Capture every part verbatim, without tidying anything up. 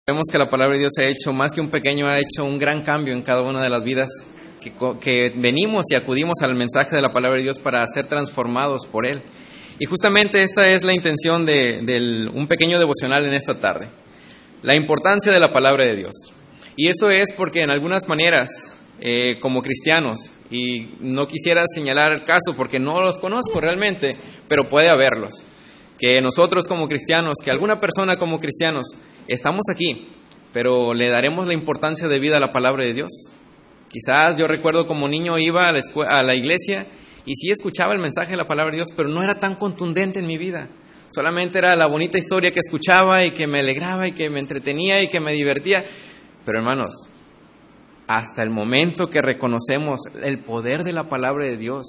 Vemos que la palabra de Dios ha hecho más que un pequeño, ha hecho un gran cambio en cada una de las vidas que, que venimos y acudimos al mensaje de la palabra de Dios para ser transformados por Él. Y justamente esta es la intención de, de un pequeño devocional en esta tarde. La importancia de la palabra de Dios. Y eso es porque en algunas maneras, eh, como cristianos, y no quisiera señalar el caso porque no los conozco realmente, pero puede haberlos, que nosotros como cristianos, que alguna persona como cristianos, estamos aquí, pero ¿le daremos la importancia de vida a la palabra de Dios? Quizás yo recuerdo como niño iba a la, escu- a la iglesia y sí escuchaba el mensaje de la palabra de Dios, pero no era tan contundente en mi vida. Solamente era la bonita historia que escuchaba y que me alegraba y que me entretenía y que me divertía. Pero hermanos, hasta el momento que reconocemos el poder de la palabra de Dios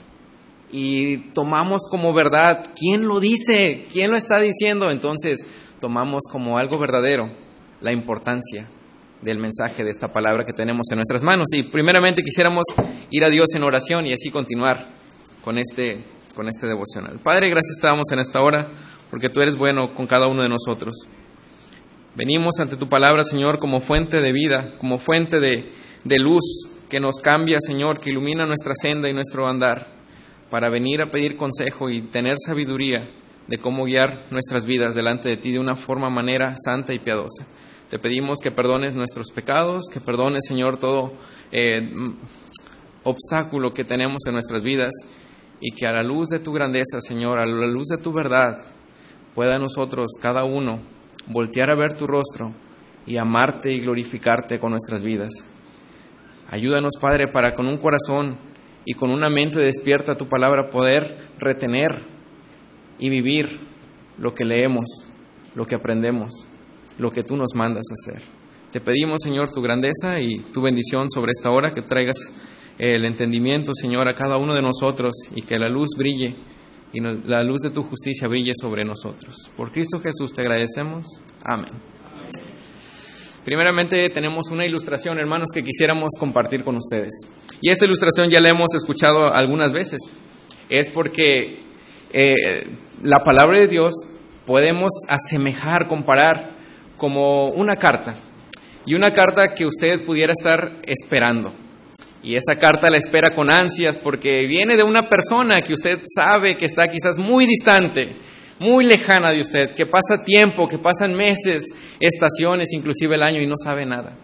y tomamos como verdad, ¿quién lo dice? ¿Quién lo está diciendo? Entonces tomamos como algo verdadero la importancia del mensaje de esta palabra que tenemos en nuestras manos. Y primeramente quisiéramos ir a Dios en oración y así continuar con este, con este devocional. Padre, gracias te damos en esta hora porque tú eres bueno con cada uno de nosotros. Venimos ante tu palabra, Señor, como fuente de vida, como fuente de, de luz que nos cambia, Señor, que ilumina nuestra senda y nuestro andar, para venir a pedir consejo y tener sabiduría de cómo guiar nuestras vidas delante de ti de una forma, manera santa y piadosa. Te pedimos que perdones nuestros pecados, que perdones, Señor, todo eh, obstáculo que tenemos en nuestras vidas y que a la luz de tu grandeza, Señor, a la luz de tu verdad, pueda nosotros, cada uno, voltear a ver tu rostro y amarte y glorificarte con nuestras vidas. Ayúdanos, Padre, para con un corazón y con una mente despierta a tu palabra poder retener y vivir lo que leemos, lo que aprendemos, lo que tú nos mandas hacer. Te pedimos, Señor, tu grandeza y tu bendición sobre esta hora, que traigas el entendimiento, Señor, a cada uno de nosotros y que la luz brille y la luz de tu justicia brille sobre nosotros. Por Cristo Jesús te agradecemos. Amén. Amén. Primeramente tenemos una ilustración, hermanos, que quisiéramos compartir con ustedes. Y esta ilustración ya la hemos escuchado algunas veces. Es porque eh, la palabra de Dios podemos asemejar, comparar como una carta. Y una carta que usted pudiera estar esperando. Y esa carta la espera con ansias porque viene de una persona que usted sabe que está quizás muy distante, muy lejana de usted, que pasa tiempo, que pasan meses, estaciones, inclusive el año y no sabe nada.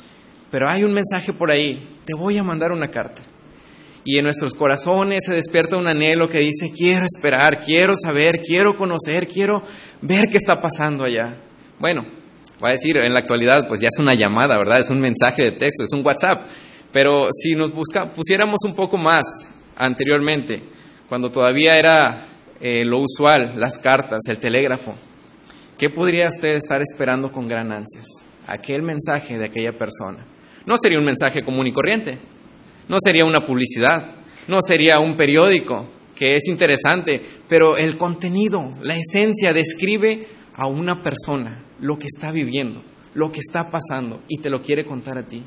Pero hay un mensaje por ahí, te voy a mandar una carta. Y en nuestros corazones se despierta un anhelo que dice, quiero esperar, quiero saber, quiero conocer, quiero ver qué está pasando allá. Bueno, va a decir, en la actualidad pues ya es una llamada, ¿verdad? Es un mensaje de texto, es un WhatsApp. Pero si nos busca, pusiéramos un poco más anteriormente, cuando todavía era eh, lo usual, las cartas, el telégrafo, ¿qué podría usted estar esperando con gran ansias? Aquel mensaje de aquella persona. No sería un mensaje común y corriente, no sería una publicidad, no sería un periódico, que es interesante, pero el contenido, la esencia describe a una persona, lo que está viviendo, lo que está pasando y te lo quiere contar a ti.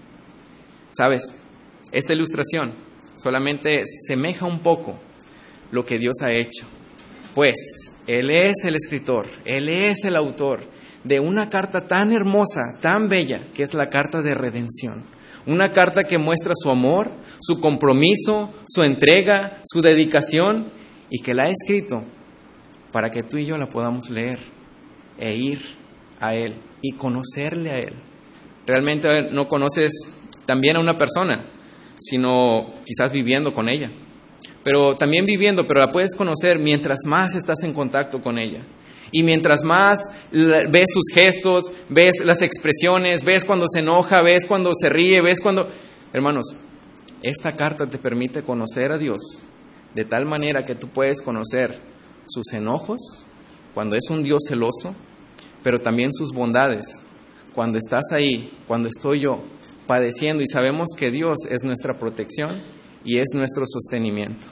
¿Sabes? Esta ilustración solamente semeja un poco lo que Dios ha hecho. Pues Él es el escritor, Él es el autor de una carta tan hermosa, tan bella, que es la carta de redención. Una carta que muestra su amor, su compromiso, su entrega, su dedicación y que la ha escrito para que tú y yo la podamos leer e ir a Él y conocerle a Él. Realmente no conoces también a una persona, sino quizás viviendo con ella. Pero también viviendo, pero la puedes conocer mientras más estás en contacto con ella. Y mientras más ves sus gestos, ves las expresiones, ves cuando se enoja, ves cuando se ríe, ves cuando... Hermanos, esta carta te permite conocer a Dios de tal manera que tú puedes conocer sus enojos, cuando es un Dios celoso, pero también sus bondades, cuando estás ahí, cuando estoy yo, padeciendo y sabemos que Dios es nuestra protección y es nuestro sostenimiento.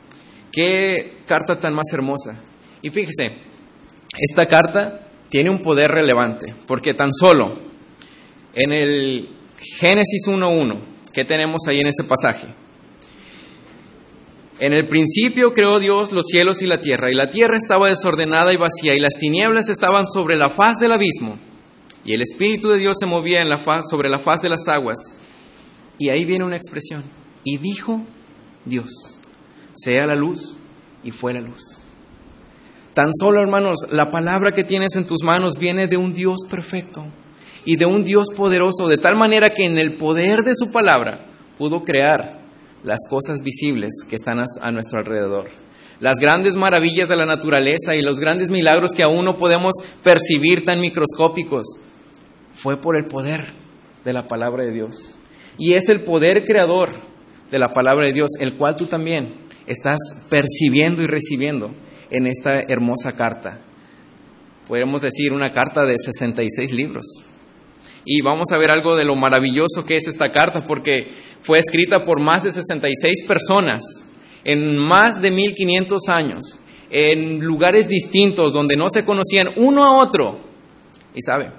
¡Qué carta tan más hermosa! Y fíjese, esta carta tiene un poder relevante, porque tan solo en el Génesis uno uno, ¿qué tenemos ahí en ese pasaje? En el principio creó Dios los cielos y la tierra, y la tierra estaba desordenada y vacía, y las tinieblas estaban sobre la faz del abismo, y el Espíritu de Dios se movía en la faz, sobre la faz de las aguas. Y ahí viene una expresión. Y dijo Dios, sea la luz, y fue la luz. Tan solo, hermanos, la palabra que tienes en tus manos viene de un Dios perfecto y de un Dios poderoso, de tal manera que en el poder de su palabra pudo crear las cosas visibles que están a nuestro alrededor. Las grandes maravillas de la naturaleza y los grandes milagros que aún no podemos percibir tan microscópicos, fue por el poder de la palabra de Dios. Y es el poder creador de la palabra de Dios, el cual tú también estás percibiendo y recibiendo en esta hermosa carta. Podemos decir una carta de sesenta y seis libros. Y vamos a ver algo de lo maravilloso que es esta carta, porque fue escrita por más de sesenta y seis personas en más de mil quinientos años, en lugares distintos donde no se conocían uno a otro. Y sabe,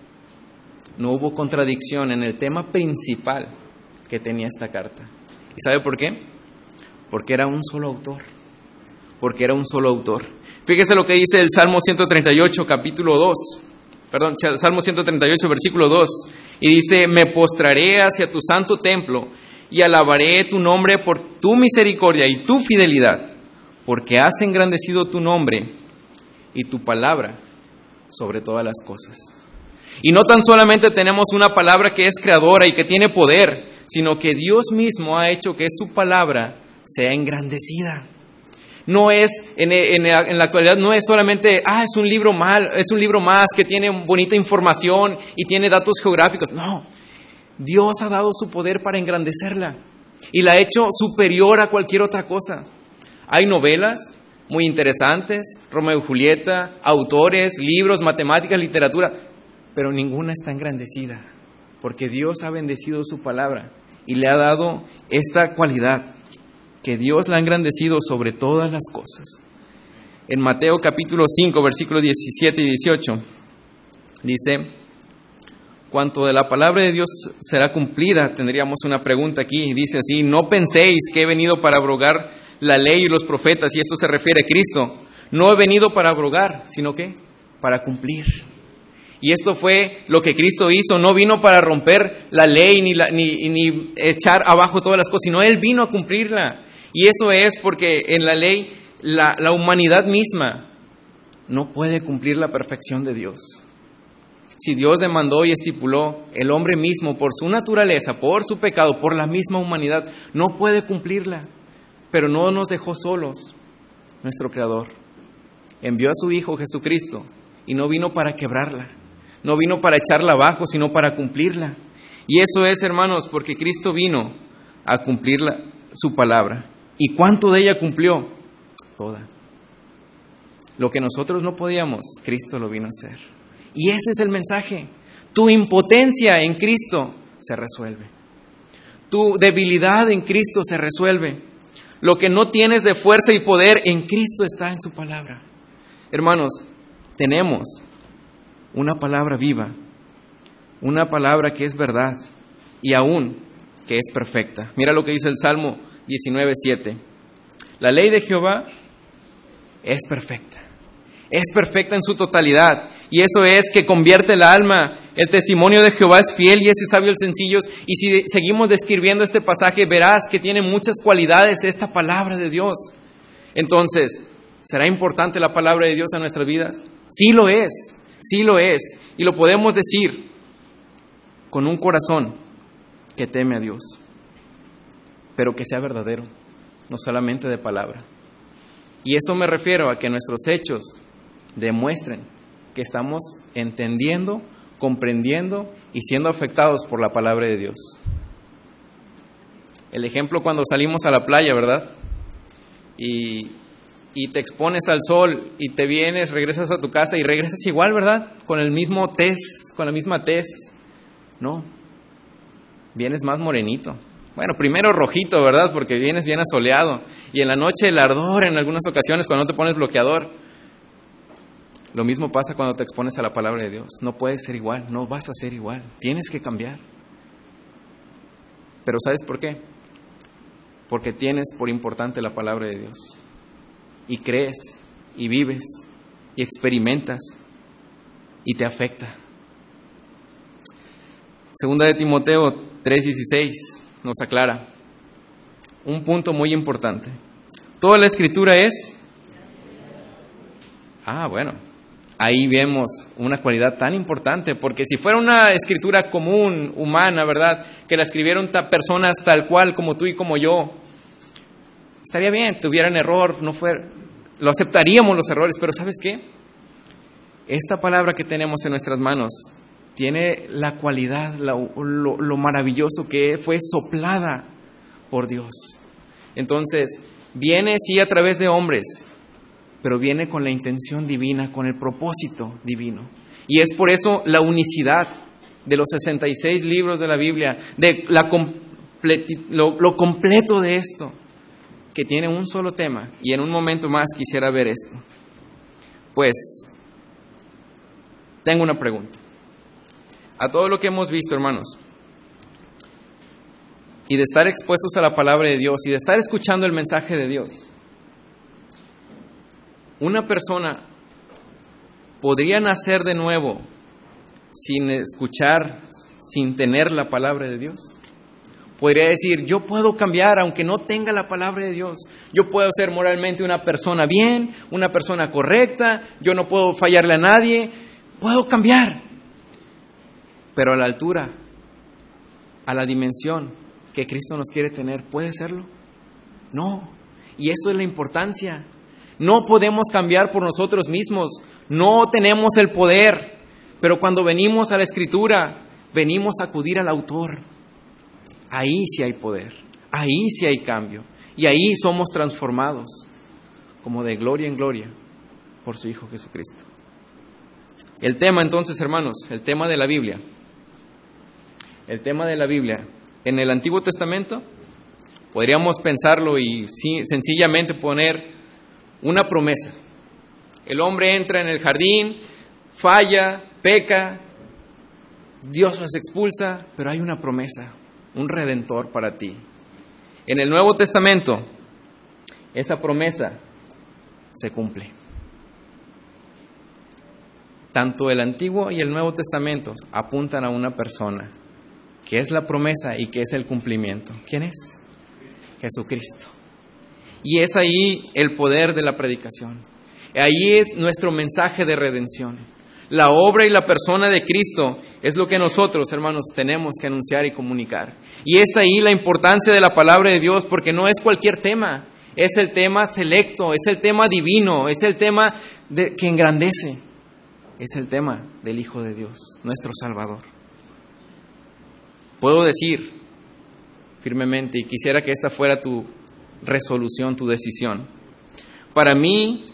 no hubo contradicción en el tema principal que tenía esta carta. ¿Y sabe por qué? Porque era un solo autor. Porque era un solo autor. Fíjese lo que dice el Salmo ciento treinta y ocho, capítulo dos. Perdón, Salmo ciento treinta y ocho, versículo dos. Y dice, me postraré hacia tu santo templo y alabaré tu nombre por tu misericordia y tu fidelidad, porque has engrandecido tu nombre y tu palabra sobre todas las cosas. Y no tan solamente tenemos una palabra que es creadora y que tiene poder, sino que Dios mismo ha hecho que su palabra sea engrandecida. No es, en, en, en la actualidad, no es solamente, ah, es un libro mal, es un libro más que tiene bonita información y tiene datos geográficos. No, Dios ha dado su poder para engrandecerla y la ha hecho superior a cualquier otra cosa. Hay novelas muy interesantes, Romeo y Julieta, autores, libros, matemáticas, literatura, pero ninguna está engrandecida, porque Dios ha bendecido su palabra y le ha dado esta cualidad, que Dios la ha engrandecido sobre todas las cosas. En Mateo capítulo cinco, versículos diecisiete y dieciocho, dice, cuanto de la palabra de Dios será cumplida, tendríamos una pregunta aquí, dice así, no penséis que he venido para abrogar la ley y los profetas, y esto se refiere a Cristo. No he venido para abrogar, sino que para cumplir. Y esto fue lo que Cristo hizo, no vino para romper la ley ni, la, ni, ni echar abajo todas las cosas, sino Él vino a cumplirla. Y eso es porque en la ley la, la humanidad misma no puede cumplir la perfección de Dios. Si Dios demandó y estipuló, el hombre mismo por su naturaleza, por su pecado, por la misma humanidad, no puede cumplirla. Pero no nos dejó solos, nuestro Creador. Envió a su Hijo Jesucristo y no vino para quebrarla. No vino para echarla abajo, sino para cumplirla. Y eso es, hermanos, porque Cristo vino a cumplir la, su palabra. ¿Y cuánto de ella cumplió? Toda. Lo que nosotros no podíamos, Cristo lo vino a hacer. Y ese es el mensaje. Tu impotencia en Cristo se resuelve. Tu debilidad en Cristo se resuelve. Lo que no tienes de fuerza y poder en Cristo está en su palabra. Hermanos, tenemos una palabra viva, una palabra que es verdad y aún que es perfecta. Mira lo que dice el Salmo diecinueve siete. La ley de Jehová es perfecta. Es perfecta en su totalidad. Y eso es que convierte el alma. El testimonio de Jehová es fiel y ese sabio el sencillo. Y si seguimos describiendo este pasaje, verás que tiene muchas cualidades esta palabra de Dios. Entonces, ¿será importante la palabra de Dios en nuestras vidas? Sí lo es. Sí lo es. Y lo podemos decir con un corazón que teme a Dios, pero que sea verdadero, no solamente de palabra. Y eso me refiero a que nuestros hechos demuestren que estamos entendiendo, comprendiendo y siendo afectados por la palabra de Dios. El ejemplo cuando salimos a la playa, ¿verdad? Y, y te expones al sol y te vienes, regresas a tu casa y regresas igual, ¿verdad? Con el mismo tez, con la misma tez. No, vienes más morenito. Bueno, primero rojito, ¿verdad? Porque vienes bien asoleado. Y en la noche el ardor en algunas ocasiones cuando no te pones bloqueador. Lo mismo pasa cuando te expones a la palabra de Dios. No puedes ser igual, no vas a ser igual. Tienes que cambiar. Pero ¿sabes por qué? Porque tienes por importante la palabra de Dios. Y crees, y vives, y experimentas, y te afecta. Segunda de Timoteo tres dieciséis nos aclara un punto muy importante. Toda la Escritura es... Ah, bueno, ahí vemos una cualidad tan importante, porque si fuera una escritura común, humana, ¿verdad?, que la escribieron ta- personas tal cual como tú y como yo, estaría bien, tuvieran error, no fuera, lo aceptaríamos los errores, pero ¿sabes qué? Esta palabra que tenemos en nuestras manos tiene la cualidad, la, lo, lo maravilloso que fue soplada por Dios. Entonces, viene sí a través de hombres, pero viene con la intención divina, con el propósito divino. Y es por eso la unicidad de los sesenta y seis libros de la Biblia, de la completi- lo, lo completo de esto, que tiene un solo tema. Y en un momento más quisiera ver esto. Pues, tengo una pregunta. A todo lo que hemos visto, hermanos, y de estar expuestos a la palabra de Dios, y de estar escuchando el mensaje de Dios, una persona podría nacer de nuevo sin escuchar, sin tener la palabra de Dios. Podría decir, yo puedo cambiar aunque no tenga la palabra de Dios. Yo puedo ser moralmente una persona bien, una persona correcta, yo no puedo fallarle a nadie, puedo cambiar. Pero a la altura, a la dimensión que Cristo nos quiere tener, ¿puede serlo? No. Y esto es la importancia. No podemos cambiar por nosotros mismos, no tenemos el poder, pero cuando venimos a la Escritura, venimos a acudir al autor. Ahí sí hay poder, ahí sí hay cambio, y ahí somos transformados, como de gloria en gloria, por su Hijo Jesucristo. El tema entonces, hermanos, el tema de la Biblia, el tema de la Biblia, en el Antiguo Testamento, podríamos pensarlo y sí, sencillamente poner una promesa. El hombre entra en el jardín, falla, peca, Dios los expulsa, pero hay una promesa, un redentor para ti. En el Nuevo Testamento, esa promesa se cumple. Tanto el Antiguo y el Nuevo Testamento apuntan a una persona, que es la promesa y que es el cumplimiento. ¿Quién es? Jesucristo. Y es ahí el poder de la predicación. Ahí es nuestro mensaje de redención. La obra y la persona de Cristo es lo que nosotros, hermanos, tenemos que anunciar y comunicar. Y es ahí la importancia de la palabra de Dios, porque no es cualquier tema. Es el tema selecto, es el tema divino, es el tema de, que engrandece. Es el tema del Hijo de Dios, nuestro Salvador. Puedo decir firmemente, y quisiera que esta fuera tu resolución, tu decisión. Para mí,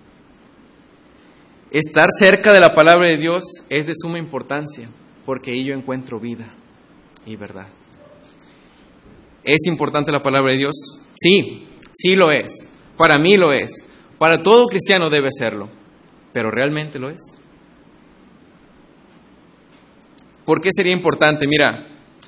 estar cerca de la palabra de Dios es de suma importancia, porque ahí yo encuentro vida y verdad. ¿Es importante la palabra de Dios? Sí, sí lo es. Para mí lo es. Para todo cristiano debe serlo. ¿Pero realmente lo es? ¿Por qué sería importante? Mira,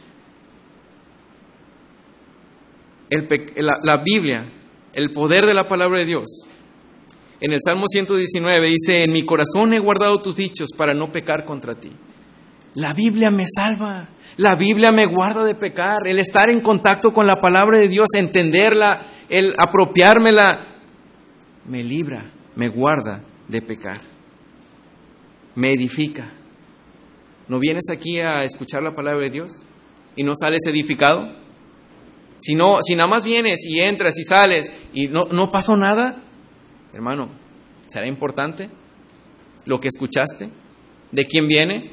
El, la, la Biblia, el poder de la palabra de Dios. En el Salmo ciento diecinueve dice, en mi corazón he guardado tus dichos para no pecar contra ti. La Biblia me salva, la Biblia me guarda de pecar. El estar en contacto con la palabra de Dios, entenderla, el apropiármela, me libra, me guarda de pecar. Me edifica. ¿No vienes aquí a escuchar la palabra de Dios y no sales edificado? Si, no, si nada más vienes y entras y sales y no, no pasó nada, hermano, ¿será importante lo que escuchaste? ¿De quién viene?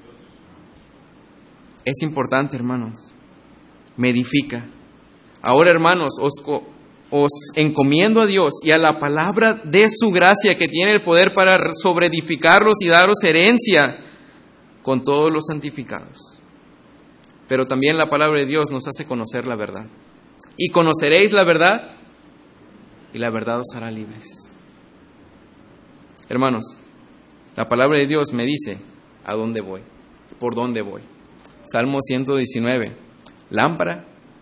Es importante, hermanos. Me edifica. Ahora, hermanos, os, os encomiendo a Dios y a la palabra de su gracia, que tiene el poder para sobreedificarlos y daros herencia con todos los santificados. Pero también la palabra de Dios nos hace conocer la verdad. Y conoceréis la verdad, y la verdad os hará libres. Hermanos, la palabra de Dios me dice a dónde voy, por dónde voy. Salmo ciento diecinueve, lámpara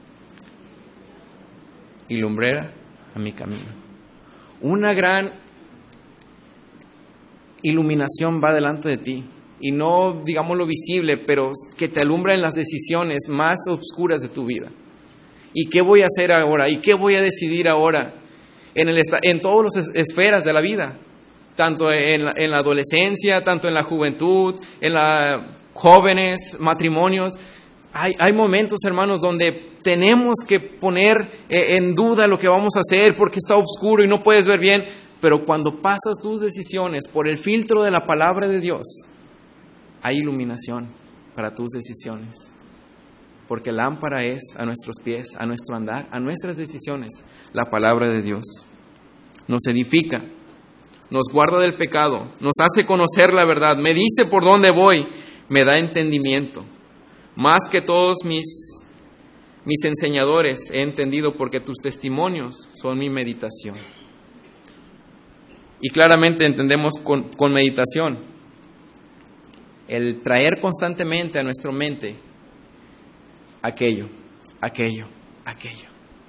y lumbrera a mi camino. Una gran iluminación va delante de ti. y no, digamos, lo visible, pero que te alumbra en las decisiones más oscuras de tu vida. ¿Y qué voy a hacer ahora? ¿Y qué voy a decidir ahora? En, el, en todas las esferas de la vida, tanto en la, en la adolescencia, tanto en la juventud, en la jóvenes, matrimonios. Hay, hay momentos, hermanos, donde tenemos que poner eh, en duda lo que vamos a hacer porque está oscuro y no puedes ver bien. Pero cuando pasas tus decisiones por el filtro de la palabra de Dios, hay iluminación para tus decisiones. Porque lámpara es a nuestros pies, a nuestro andar, a nuestras decisiones, la palabra de Dios. Nos edifica, nos guarda del pecado, nos hace conocer la verdad, me dice por dónde voy, me da entendimiento. Más que todos mis, mis enseñadores he entendido porque tus testimonios son mi meditación. Y claramente entendemos con, con meditación el traer constantemente a nuestra mente aquello, aquello, aquello.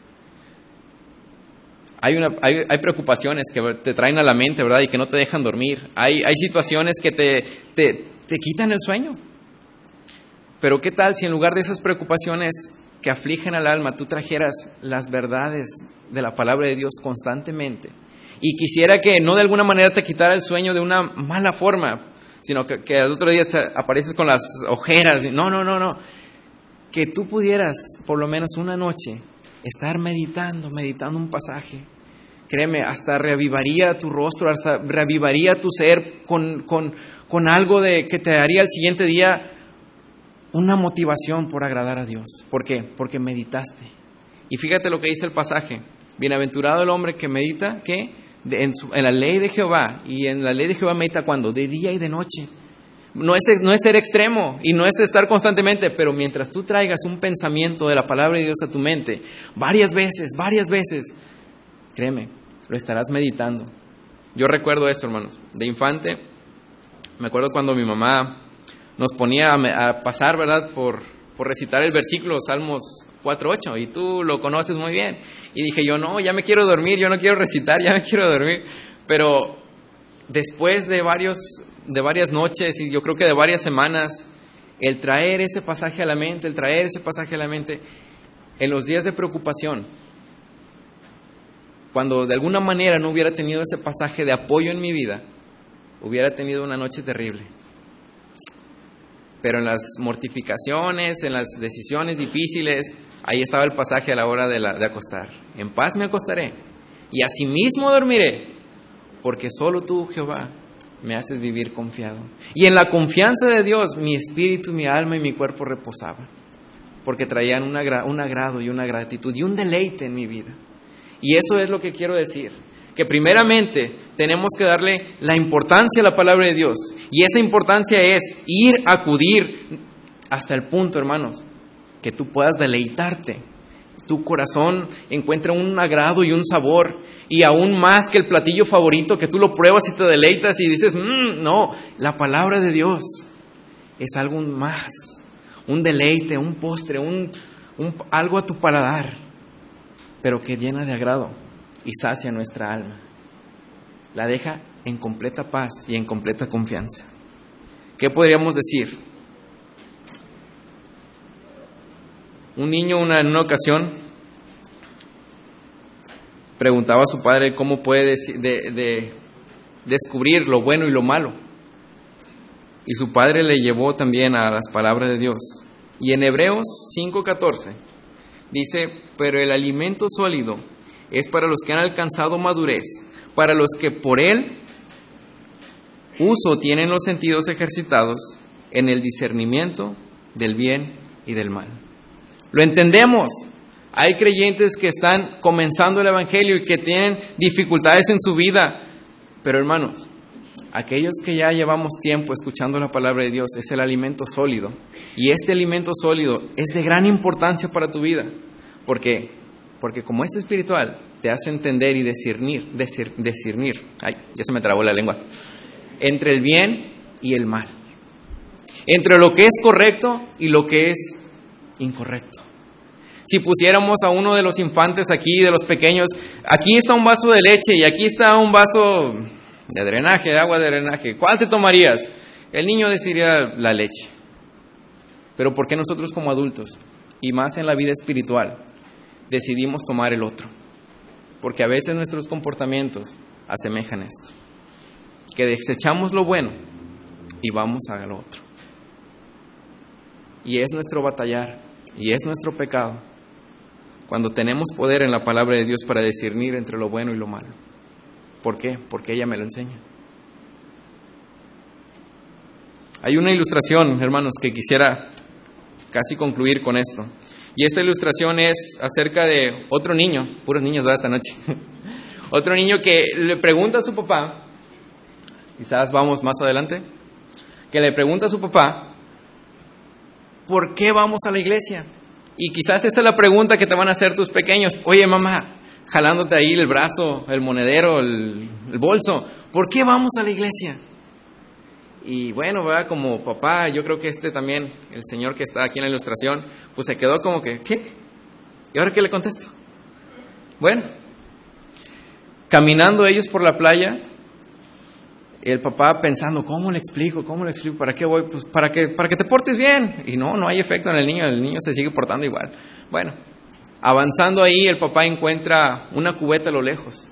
Hay, una, hay, hay preocupaciones que te traen a la mente, ¿verdad? Y que no te dejan dormir. Hay, hay situaciones que te, te, te quitan el sueño. Pero ¿qué tal si en lugar de esas preocupaciones que afligen al alma, tú trajeras las verdades de la palabra de Dios constantemente? Y quisiera que no de alguna manera te quitara el sueño de una mala forma, sino que, que al otro día te apareces con las ojeras. No, no, no, no. Que tú pudieras por lo menos una noche estar meditando, meditando un pasaje. Créeme, hasta reavivaría tu rostro, hasta reavivaría tu ser con, con, con algo de que te daría el siguiente día una motivación por agradar a Dios. ¿Por qué? Porque meditaste. Y fíjate lo que dice el pasaje. Bienaventurado el hombre que medita, ¿qué? De, en, su, en la ley de Jehová. Y en la ley de Jehová medita ¿cuándo? De día y de noche. No es, no es ser extremo y no es estar constantemente, pero mientras tú traigas un pensamiento de la palabra de Dios a tu mente, varias veces, varias veces, créeme, lo estarás meditando. Yo recuerdo esto, hermanos, de infante, me acuerdo cuando mi mamá nos ponía a, a pasar, ¿verdad?, por, por recitar el versículo Salmos cuatro ocho, y tú lo conoces muy bien. Y dije yo, no, ya me quiero dormir, yo no quiero recitar, ya me quiero dormir. Pero después de varios... de varias noches y yo creo que de varias semanas, el traer ese pasaje a la mente, el traer ese pasaje a la mente, en los días de preocupación, cuando de alguna manera no hubiera tenido ese pasaje de apoyo en mi vida, hubiera tenido una noche terrible. Pero en las mortificaciones, en las decisiones difíciles, ahí estaba el pasaje a la hora de, la, de acostar. En paz me acostaré y asimismo dormiré, porque solo tú, Jehová, me haces vivir confiado. Y en la confianza de Dios, mi espíritu, mi alma y mi cuerpo reposaban, porque traían un, agra- un agrado y una gratitud y un deleite en mi vida. Y eso es lo que quiero decir, que primeramente tenemos que darle la importancia a la palabra de Dios. Y esa importancia es ir, acudir hasta el punto, hermanos, que tú puedas deleitarte. Tu corazón encuentra un agrado y un sabor, y aún más que el platillo favorito, que tú lo pruebas y te deleitas y dices, mmm, no, la palabra de Dios es algo más, un deleite, un postre, un, un, algo a tu paladar, pero que llena de agrado y sacia nuestra alma. La deja en completa paz y en completa confianza. ¿Qué podríamos decir? Un niño una, en una ocasión preguntaba a su padre cómo puede de, de, de descubrir lo bueno y lo malo. Y su padre le llevó también a las palabras de Dios. Y en Hebreos cinco catorce dice, pero el alimento sólido es para los que han alcanzado madurez, para los que por él uso tienen los sentidos ejercitados en el discernimiento del bien y del mal. Lo entendemos. Hay creyentes que están comenzando el evangelio y que tienen dificultades en su vida. Pero hermanos, aquellos que ya llevamos tiempo escuchando la palabra de Dios, es el alimento sólido. Y este alimento sólido es de gran importancia para tu vida. ¿Por qué? Porque como es espiritual, te hace entender y discernir, discernir, discernir. Ay, ya se me trabó la lengua. Entre el bien y el mal. Entre lo que es correcto y lo que es incorrecto. Si pusiéramos a uno de los infantes aquí, de los pequeños, aquí está un vaso de leche y aquí está un vaso de drenaje, de agua de drenaje, ¿cuál te tomarías? El niño decidiría la leche. Pero ¿por qué nosotros como adultos, y más en la vida espiritual, decidimos tomar el otro? Porque a veces nuestros comportamientos asemejan esto. Que desechamos lo bueno y vamos a lo otro. Y es nuestro batallar, y es nuestro pecado, cuando tenemos poder en la palabra de Dios para discernir entre lo bueno y lo malo. ¿Por qué? Porque ella me lo enseña. Hay una ilustración, hermanos, que quisiera casi concluir con esto. Y esta ilustración es acerca de otro niño, puros niños de esta noche. Otro niño que le pregunta a su papá, quizás vamos más adelante, que le pregunta a su papá, ¿por qué vamos a la iglesia? Y quizás esta es la pregunta que te van a hacer tus pequeños. Oye, mamá, jalándote ahí el brazo, el monedero, el, el bolso, ¿por qué vamos a la iglesia? Y bueno, ¿verdad? Como papá, yo creo que este también, el señor que está aquí en la ilustración, pues se quedó como que, ¿qué? ¿Y ahora qué le contesto? Bueno, caminando ellos por la playa, el papá pensando, ¿cómo le explico? ¿Cómo le explico? ¿Para qué voy? Pues para que, para que te portes bien. Y no, no hay efecto en el niño, el niño se sigue portando igual. Bueno, avanzando ahí, el papá encuentra una cubeta a lo lejos.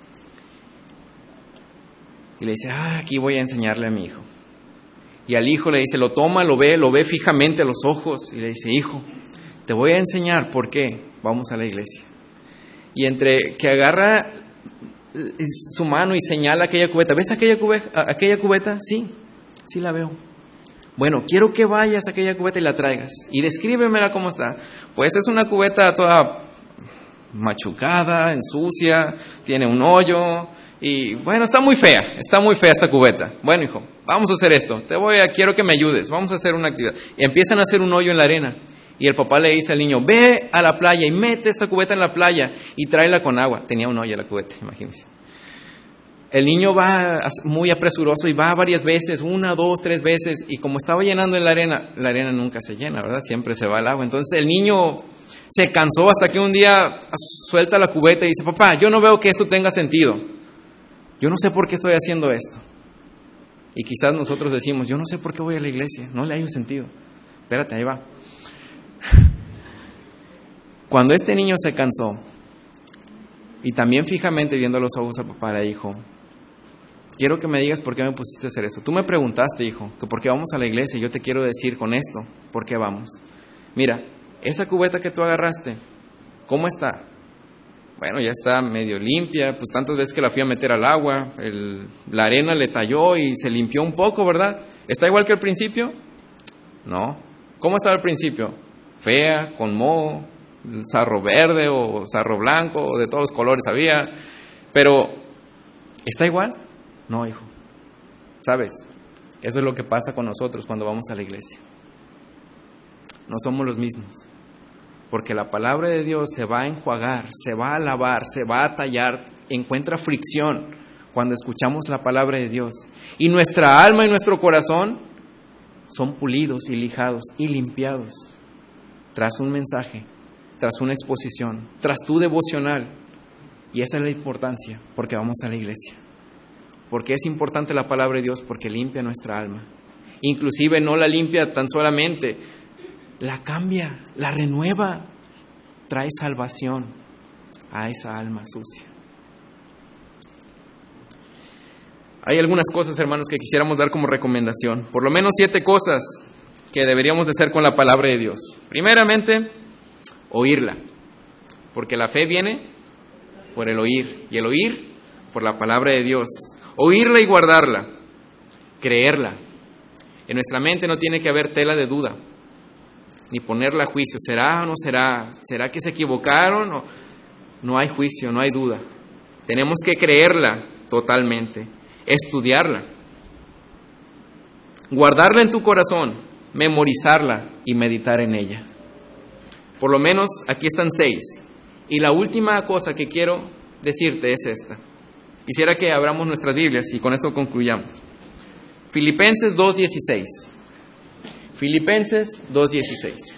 Y le dice, ah, aquí voy a enseñarle a mi hijo. Y al hijo le dice, lo toma, lo ve, lo ve fijamente a los ojos. Y le dice, hijo, te voy a enseñar por qué vamos a la iglesia. Y entre que agarra su mano y señala aquella cubeta, ¿ves aquella cubeta? ¿Aquella cubeta? Sí, sí la veo. Bueno, quiero que vayas a aquella cubeta y la traigas. Y descríbemela cómo está. Pues es una cubeta toda machucada, ensucia, tiene un hoyo. Y bueno, está muy fea, está muy fea esta cubeta. Bueno, hijo, vamos a hacer esto. Te voy a, quiero que me ayudes. Vamos a hacer una actividad. Y empiezan a hacer un hoyo en la arena. Y el papá le dice al niño, ve a la playa y mete esta cubeta en la playa y tráela con agua. Tenía un hoyo la cubeta, imagínense. El niño va muy apresuroso y va varias veces, una, dos, tres veces. Y como estaba llenando en la arena, la arena nunca se llena, ¿verdad? Siempre se va al agua. Entonces el niño se cansó hasta que un día suelta la cubeta y dice, papá, yo no veo que esto tenga sentido. Yo no sé por qué estoy haciendo esto. Y quizás nosotros decimos, yo no sé por qué voy a la iglesia, no le hay un sentido. Espérate, ahí va. Cuando este niño se cansó, y también fijamente viendo a los ojos a papá, le dijo, quiero que me digas por qué me pusiste a hacer eso. Tú me preguntaste, hijo, que por qué vamos a la iglesia, y yo te quiero decir con esto, por qué vamos. Mira, esa cubeta que tú agarraste, ¿cómo está? Bueno, ya está medio limpia, pues tantas veces que la fui a meter al agua, el, la arena le talló y se limpió un poco, ¿verdad? ¿Está igual que al principio? No. ¿Cómo estaba al principio? Fea, con moho, sarro verde o sarro blanco, o de todos los colores había. Pero, ¿está igual? No, hijo. ¿Sabes? Eso es lo que pasa con nosotros cuando vamos a la iglesia. No somos los mismos. Porque la palabra de Dios se va a enjuagar, se va a lavar, se va a tallar, encuentra fricción cuando escuchamos la palabra de Dios. Y nuestra alma y nuestro corazón son pulidos y lijados y limpiados tras un mensaje, tras una exposición, tras tu devocional. Y esa es la importancia, porque vamos a la iglesia. Porque es importante la palabra de Dios, porque limpia nuestra alma. Inclusive no la limpia tan solamente, la cambia, la renueva, trae salvación a esa alma sucia. Hay algunas cosas, hermanos, que quisiéramos dar como recomendación. Por lo menos siete cosas que deberíamos de hacer con la palabra de Dios. Primeramente, oírla. Porque la fe viene por el oír. Y el oír por la palabra de Dios. Oírla y guardarla. Creerla. En nuestra mente no tiene que haber tela de duda. Ni ponerla a juicio. ¿Será o no será? ¿Será que se equivocaron? No, no hay juicio, no hay duda. Tenemos que creerla totalmente. Estudiarla, guardarla en tu corazón, memorizarla y meditar en ella. Por lo menos aquí están seis. Y la última cosa que quiero decirte es esta. Quisiera que abramos nuestras Biblias y con esto concluyamos. Filipenses dos dieciséis. Filipenses dos dieciséis.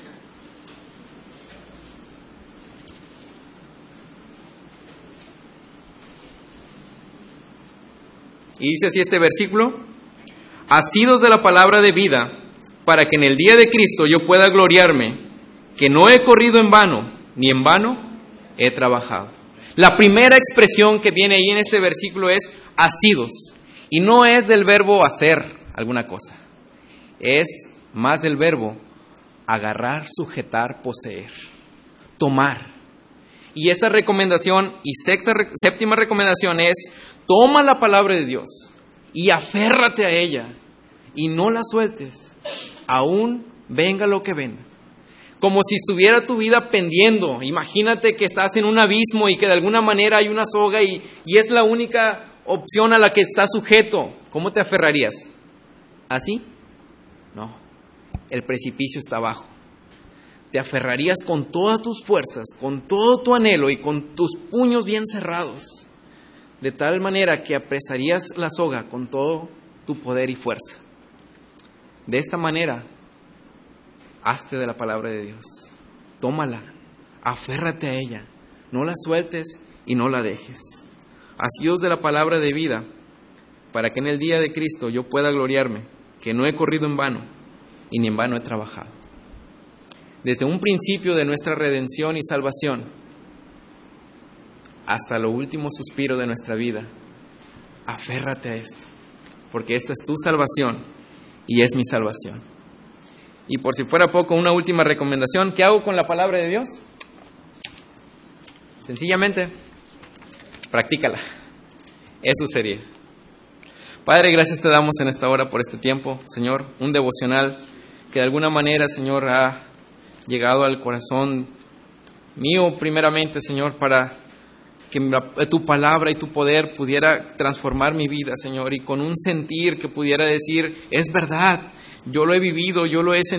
Y dice así este versículo: asidos de la palabra de vida, para que en el día de Cristo yo pueda gloriarme, que no he corrido en vano, ni en vano he trabajado. La primera expresión que viene ahí en este versículo es asidos, y no es del verbo hacer alguna cosa, es más del verbo agarrar, sujetar, poseer, tomar. Y esta recomendación y sexta, séptima recomendación es: toma la palabra de Dios y aférrate a ella y no la sueltes, aún venga lo que venga. Como si estuviera tu vida pendiendo. Imagínate que estás en un abismo y que de alguna manera hay una soga y, y es la única opción a la que estás sujeto. ¿Cómo te aferrarías? ¿Así? No. El precipicio está abajo. Te aferrarías con todas tus fuerzas, con todo tu anhelo y con tus puños bien cerrados, de tal manera que apresarías la soga con todo tu poder y fuerza. De esta manera, hazte de la palabra de Dios. Tómala, aférrate a ella, no la sueltes y no la dejes. Asidos de la palabra de vida, para que en el día de Cristo yo pueda gloriarme, que no he corrido en vano y ni en vano he trabajado. Desde un principio de nuestra redención y salvación hasta lo último suspiro de nuestra vida, aférrate a esto, porque esta es tu salvación y es mi salvación. Y por si fuera poco, una última recomendación: ¿qué hago con la palabra de Dios? Sencillamente, practícala. Eso sería. Padre, gracias te damos en esta hora por este tiempo, Señor, un devocional que de alguna manera, Señor, ha llegado al corazón mío primeramente, Señor, para que tu palabra y tu poder pudiera transformar mi vida, Señor, y con un sentir que pudiera decir: es verdad, yo lo he vivido, yo lo he sentido.